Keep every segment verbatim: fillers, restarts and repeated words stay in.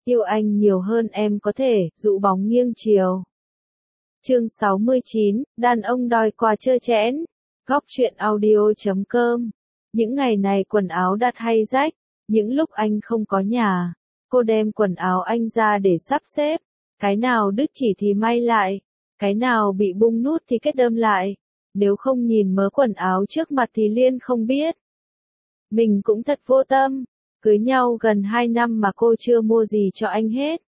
Yêu anh nhiều hơn em có thể, dụ bóng nghiêng chiều. Chương sáu mươi chín, đàn ông đòi quà trơ trẽn. Góc truyện audio chấm com. Những ngày này quần áo đặt hay rách, những lúc anh không có nhà, cô đem quần áo anh ra để sắp xếp. Cái nào đứt chỉ thì may lại, cái nào bị bung nút thì kết đơm lại. Nếu không nhìn mớ quần áo trước mặt thì Liên không biết. Mình cũng thật vô tâm, cưới nhau gần hai năm mà cô chưa mua gì cho anh hết.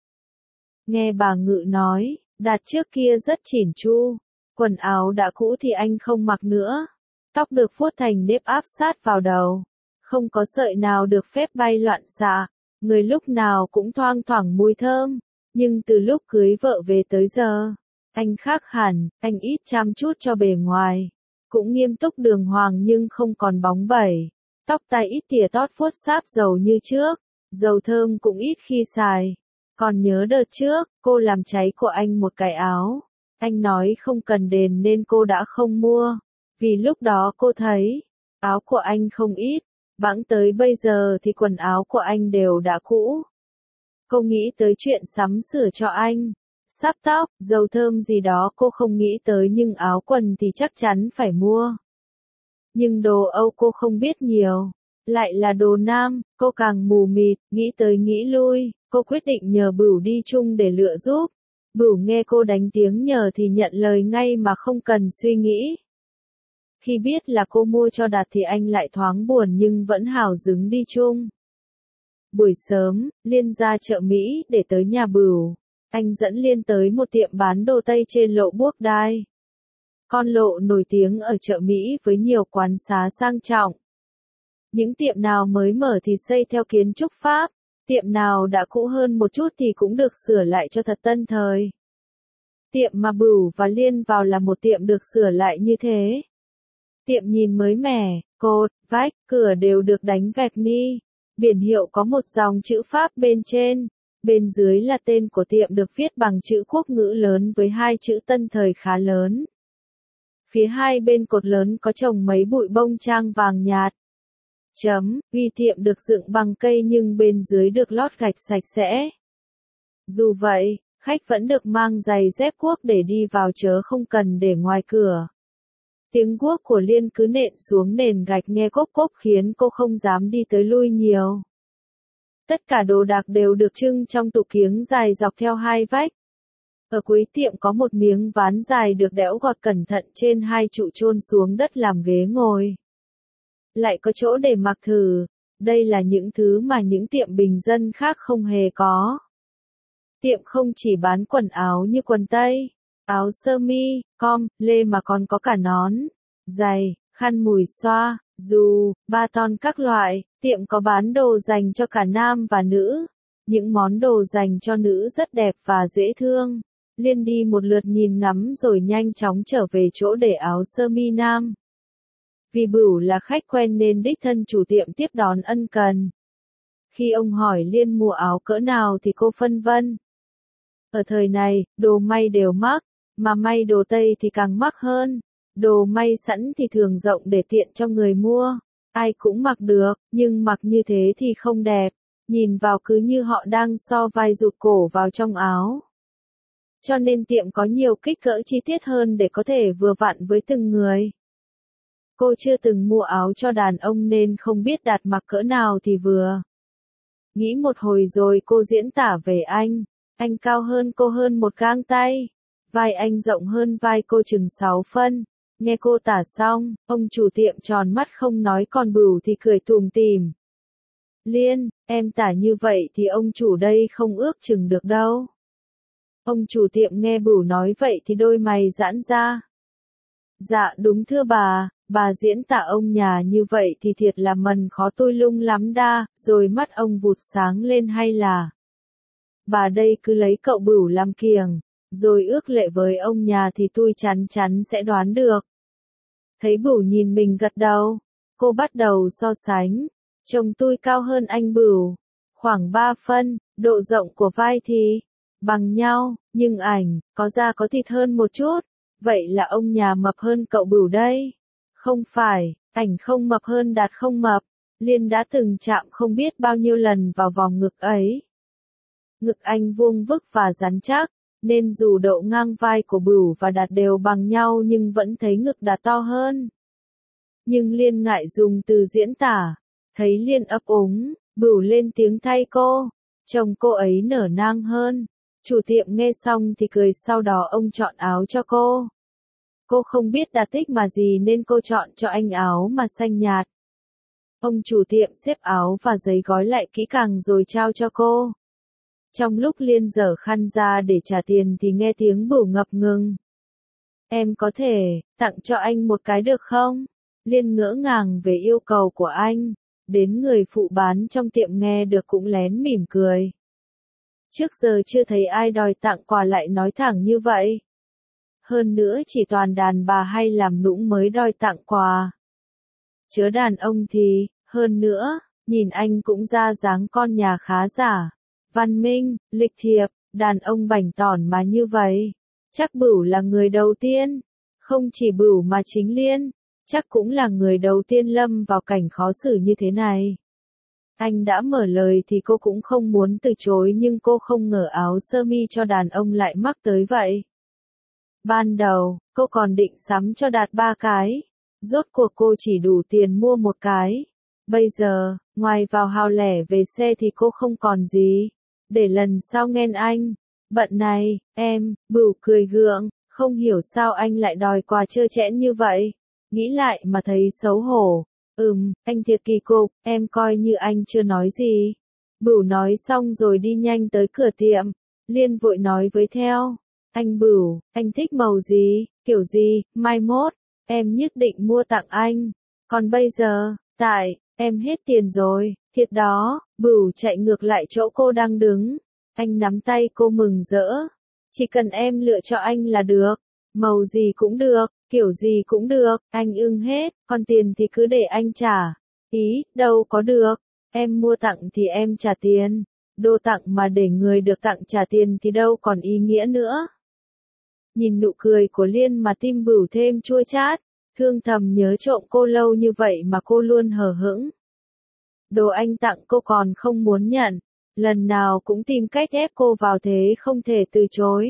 Nghe bà Ngự nói, Đạt trước kia rất chỉn chu, quần áo đã cũ thì anh không mặc nữa. Tóc được vuốt thành nếp áp sát vào đầu, không có sợi nào được phép bay loạn xạ, người lúc nào cũng thoang thoảng mùi thơm. Nhưng từ lúc cưới vợ về tới giờ, anh khác hẳn, anh ít chăm chút cho bề ngoài, cũng nghiêm túc đường hoàng nhưng không còn bóng bẩy. Tóc tai ít tỉa tót vuốt sáp dầu như trước, dầu thơm cũng ít khi xài. Còn nhớ đợt trước, cô làm cháy của anh một cái áo. Anh nói không cần đền nên cô đã không mua. Vì lúc đó cô thấy, áo của anh không ít, bẵng tới bây giờ thì quần áo của anh đều đã cũ. Cô nghĩ tới chuyện sắm sửa cho anh. Sáp tóc, dầu thơm gì đó cô không nghĩ tới nhưng áo quần thì chắc chắn phải mua. Nhưng đồ Âu cô không biết nhiều. Lại là đồ Nam, cô càng mù mịt, nghĩ tới nghĩ lui, cô quyết định nhờ Bửu đi chung để lựa giúp. Bửu nghe cô đánh tiếng nhờ thì nhận lời ngay mà không cần suy nghĩ. Khi biết là cô mua cho Đạt thì anh lại thoáng buồn nhưng vẫn hào hứng đi chung. Buổi sớm, Liên ra chợ Mỹ để tới nhà Bửu. Anh dẫn Liên tới một tiệm bán đồ Tây trên lộ Buốc Đai. Con lộ nổi tiếng ở chợ Mỹ với nhiều quán xá sang trọng. Những tiệm nào mới mở thì xây theo kiến trúc Pháp, tiệm nào đã cũ hơn một chút thì cũng được sửa lại cho thật tân thời. Tiệm mà Bửu và Liên vào là một tiệm được sửa lại như thế. Tiệm nhìn mới mẻ, cột, vách, cửa đều được đánh vẹc ni. Biển hiệu có một dòng chữ Pháp bên trên, bên dưới là tên của tiệm được viết bằng chữ quốc ngữ lớn với hai chữ tân thời khá lớn. Phía hai bên cột lớn có trồng mấy bụi bông trang vàng nhạt. Chấm, vì tiệm được dựng bằng cây nhưng bên dưới được lót gạch sạch sẽ. Dù vậy, khách vẫn được mang giày dép guốc để đi vào chớ không cần để ngoài cửa. Tiếng guốc của Liên cứ nện xuống nền gạch nghe cốp cốp khiến cô không dám đi tới lui nhiều. Tất cả đồ đạc đều được trưng trong tủ kiếng dài dọc theo hai vách. Ở cuối tiệm có một miếng ván dài được đẽo gọt cẩn thận trên hai trụ chôn xuống đất làm ghế ngồi. Lại có chỗ để mặc thử, đây là những thứ mà những tiệm bình dân khác không hề có. Tiệm không chỉ bán quần áo như quần tây, áo sơ mi, com, lê mà còn có cả nón, giày, khăn mùi xoa, dù, ba ton các loại. Tiệm có bán đồ dành cho cả nam và nữ. Những món đồ dành cho nữ rất đẹp và dễ thương. Liên đi một lượt nhìn ngắm rồi nhanh chóng trở về chỗ để áo sơ mi nam. Vì Bửu là khách quen nên đích thân chủ tiệm tiếp đón ân cần. Khi ông hỏi Liên mua áo cỡ nào thì cô phân vân. Ở thời này, đồ may đều mắc, mà may đồ Tây thì càng mắc hơn. Đồ may sẵn thì thường rộng để tiện cho người mua. Ai cũng mặc được, nhưng mặc như thế thì không đẹp. Nhìn vào cứ như họ đang so vai rụt cổ vào trong áo. Cho nên tiệm có nhiều kích cỡ chi tiết hơn để có thể vừa vặn với từng người. Cô chưa từng mua áo cho đàn ông nên không biết đặt mặc cỡ nào thì vừa. Nghĩ một hồi rồi cô diễn tả về anh. Anh cao hơn cô hơn một gang tay. Vai anh rộng hơn vai cô chừng sáu phân. Nghe cô tả xong, ông chủ tiệm tròn mắt không nói còn Bửu thì cười tủm tỉm. Liên, em tả như vậy thì ông chủ đây không ước chừng được đâu. Ông chủ tiệm nghe Bửu nói vậy thì đôi mày giãn ra. Dạ đúng thưa bà, bà diễn tả ông nhà như vậy thì thiệt là mần khó tôi lung lắm đa, rồi mắt ông vụt sáng lên hay là. Bà đây cứ lấy cậu Bửu làm kiềng, rồi ước lệ với ông nhà thì tôi chắn chắn sẽ đoán được. Thấy Bửu nhìn mình gật đầu, cô bắt đầu so sánh. Chồng tôi cao hơn anh Bửu, khoảng ba phân, độ rộng của vai thì bằng nhau, nhưng ảnh, có da có thịt hơn một chút. Vậy là ông nhà mập hơn cậu Bửu đây. Không phải, ảnh không mập hơn Đạt không mập. Liên đã từng chạm không biết bao nhiêu lần vào vòng ngực ấy. Ngực anh vuông vức và rắn chắc, nên dù độ ngang vai của Bửu và Đạt đều bằng nhau nhưng vẫn thấy ngực Đạt to hơn. Nhưng Liên ngại dùng từ diễn tả, thấy Liên ấp úng, Bửu lên tiếng thay cô, chồng cô ấy nở nang hơn. Chủ tiệm nghe xong thì cười, sau đó ông chọn áo cho cô. Cô không biết Đạt thích mà gì nên cô chọn cho anh áo mà xanh nhạt. Ông chủ tiệm xếp áo và giấy gói lại kỹ càng rồi trao cho cô. Trong lúc Liên giở khăn ra để trả tiền thì nghe tiếng Bửu ngập ngừng. Em có thể tặng cho anh một cái được không? Liên ngỡ ngàng về yêu cầu của anh, đến người phụ bán trong tiệm nghe được cũng lén mỉm cười. Trước giờ chưa thấy ai đòi tặng quà lại nói thẳng như vậy. Hơn nữa chỉ toàn đàn bà hay làm nũng mới đòi tặng quà. Chớ đàn ông thì, hơn nữa, nhìn anh cũng ra dáng con nhà khá giả, văn minh, lịch thiệp, đàn ông bảnh tỏn mà như vậy. Chắc Bửu là người đầu tiên, không chỉ Bửu mà chính Liên, chắc cũng là người đầu tiên lâm vào cảnh khó xử như thế này. Anh đã mở lời thì cô cũng không muốn từ chối, nhưng cô không ngờ áo sơ mi cho đàn ông lại mắc tới vậy. Ban đầu, cô còn định sắm cho Đạt ba cái, rốt cuộc cô chỉ đủ tiền mua một cái. Bây giờ, ngoài vào hao lẻ về xe thì cô không còn gì. Để lần sau nghen anh. Bận này, em, Bửu cười gượng, không hiểu sao anh lại đòi quà trơ trẽn như vậy. Nghĩ lại mà thấy xấu hổ. Ừm, anh thiệt kỳ cục, em coi như anh chưa nói gì. Bửu nói xong rồi đi nhanh tới cửa tiệm. Liên vội nói với theo. Anh Bửu, anh thích màu gì, kiểu gì, mai mốt, em nhất định mua tặng anh. Còn bây giờ, tại, em hết tiền rồi, thiệt đó. Bửu chạy ngược lại chỗ cô đang đứng. Anh nắm tay cô mừng rỡ. Chỉ cần em lựa cho anh là được. Màu gì cũng được, kiểu gì cũng được, anh ưng hết, còn tiền thì cứ để anh trả. Ý, đâu có được, em mua tặng thì em trả tiền. Đồ tặng mà để người được tặng trả tiền thì đâu còn ý nghĩa nữa. Nhìn nụ cười của Liên mà tim Bửu thêm chua chát, thương thầm nhớ trộm cô lâu như vậy mà cô luôn hờ hững. Đồ anh tặng cô còn không muốn nhận, lần nào cũng tìm cách ép cô vào thế không thể từ chối.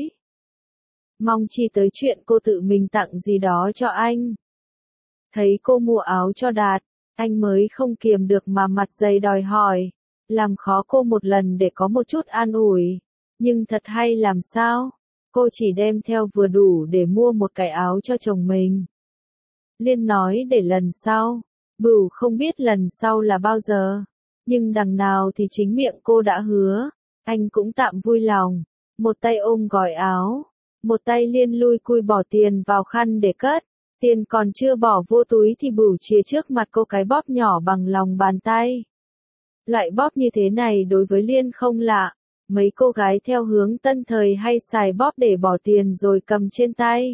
Mong chi tới chuyện cô tự mình tặng gì đó cho anh. Thấy cô mua áo cho Đạt, anh mới không kiềm được mà mặt dày đòi hỏi, làm khó cô một lần để có một chút an ủi. Nhưng thật hay làm sao, cô chỉ đem theo vừa đủ để mua một cái áo cho chồng mình. Liên nói để lần sau, Bửu không biết lần sau là bao giờ, nhưng đằng nào thì chính miệng cô đã hứa, anh cũng tạm vui lòng, một tay ôm gói áo. Một tay Liên lui cui bỏ tiền vào khăn để cất, tiền còn chưa bỏ vô túi thì Bửu chìa trước mặt cô cái bóp nhỏ bằng lòng bàn tay. Loại bóp như thế này đối với Liên không lạ, mấy cô gái theo hướng tân thời hay xài bóp để bỏ tiền rồi cầm trên tay.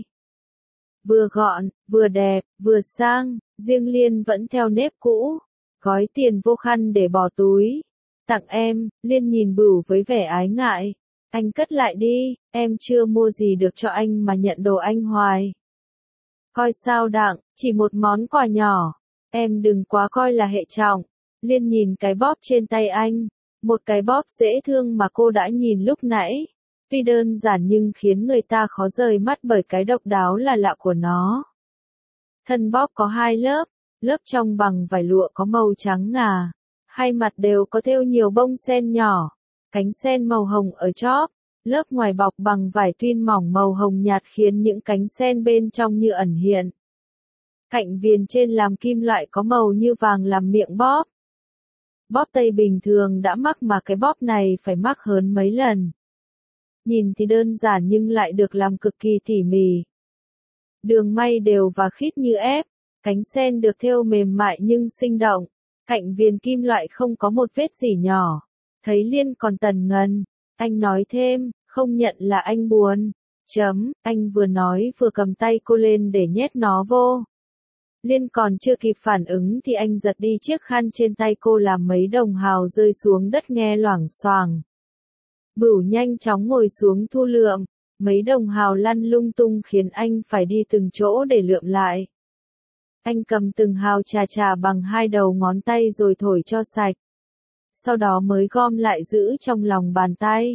Vừa gọn, vừa đẹp, vừa sang, riêng Liên vẫn theo nếp cũ, gói tiền vô khăn để bỏ túi. Tặng em, Liên nhìn Bửu với vẻ ái ngại. Anh cất lại đi, em chưa mua gì được cho anh mà nhận đồ anh hoài. Coi sao đặng, chỉ một món quà nhỏ, em đừng quá coi là hệ trọng. Liên nhìn cái bóp trên tay anh, một cái bóp dễ thương mà cô đã nhìn lúc nãy. Tuy đơn giản nhưng khiến người ta khó rời mắt bởi cái độc đáo là lạ của nó. Thân bóp có hai lớp, lớp trong bằng vải lụa có màu trắng ngà, hai mặt đều có thêu nhiều bông sen nhỏ. Cánh sen màu hồng ở chóp, lớp ngoài bọc bằng vải tuyên mỏng màu hồng nhạt khiến những cánh sen bên trong như ẩn hiện. Cạnh viền trên làm kim loại có màu như vàng làm miệng bóp. Bóp tây bình thường đã mắc mà cái bóp này phải mắc hơn mấy lần. Nhìn thì đơn giản nhưng lại được làm cực kỳ tỉ mỉ. Đường may đều và khít như ép, cánh sen được thêu mềm mại nhưng sinh động, cạnh viền kim loại không có một vết rỉ nhỏ. Thấy Liên còn tần ngần, anh nói thêm, không nhận là anh buồn. Chấm, anh vừa nói vừa cầm tay cô lên để nhét nó vô. Liên còn chưa kịp phản ứng thì anh giật đi chiếc khăn trên tay cô làm mấy đồng hào rơi xuống đất nghe loảng xoảng. Bửu nhanh chóng ngồi xuống thu lượm, mấy đồng hào lăn lung tung khiến anh phải đi từng chỗ để lượm lại. Anh cầm từng hào chà chà bằng hai đầu ngón tay rồi thổi cho sạch. Sau đó mới gom lại giữ trong lòng bàn tay.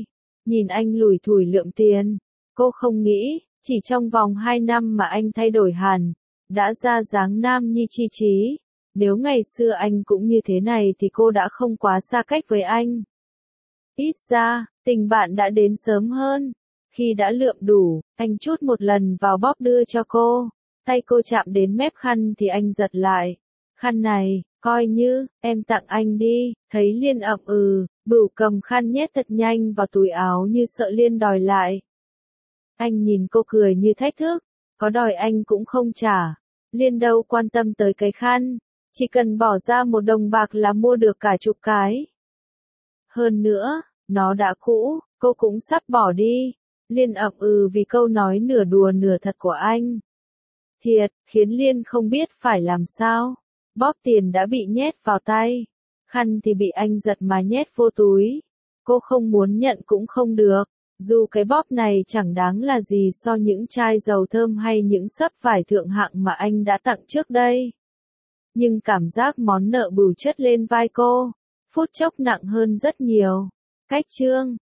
nhìn anh lủi thủi lượm tiền. Cô không nghĩ, chỉ trong vòng hai năm mà anh thay đổi hẳn, đã ra dáng nam nhi chi trí. Nếu ngày xưa anh cũng như thế này thì cô đã không quá xa cách với anh. Ít ra, tình bạn đã đến sớm hơn. Khi đã lượm đủ, anh trút một lần vào bóp đưa cho cô. Tay cô chạm đến mép khăn thì anh giật lại. Khăn này, coi như, em tặng anh đi. Thấy Liên ậm ừ, Bửu cầm khăn nhét thật nhanh vào túi áo như sợ Liên đòi lại. Anh nhìn cô cười như thách thức, có đòi anh cũng không trả. Liên đâu quan tâm tới cái khăn, chỉ cần bỏ ra một đồng bạc là mua được cả chục cái. Hơn nữa, nó đã cũ, cô cũng sắp bỏ đi. Liên ậm ừ vì câu nói nửa đùa nửa thật của anh. Thiệt, khiến Liên không biết phải làm sao. Bóp tiền đã bị nhét vào tay, khăn thì bị anh giật mà nhét vô túi. Cô không muốn nhận cũng không được, dù cái bóp này chẳng đáng là gì so những chai dầu thơm hay những xấp vải thượng hạng mà anh đã tặng trước đây. Nhưng cảm giác món nợ bù chất lên vai cô, phút chốc nặng hơn rất nhiều. Cách chương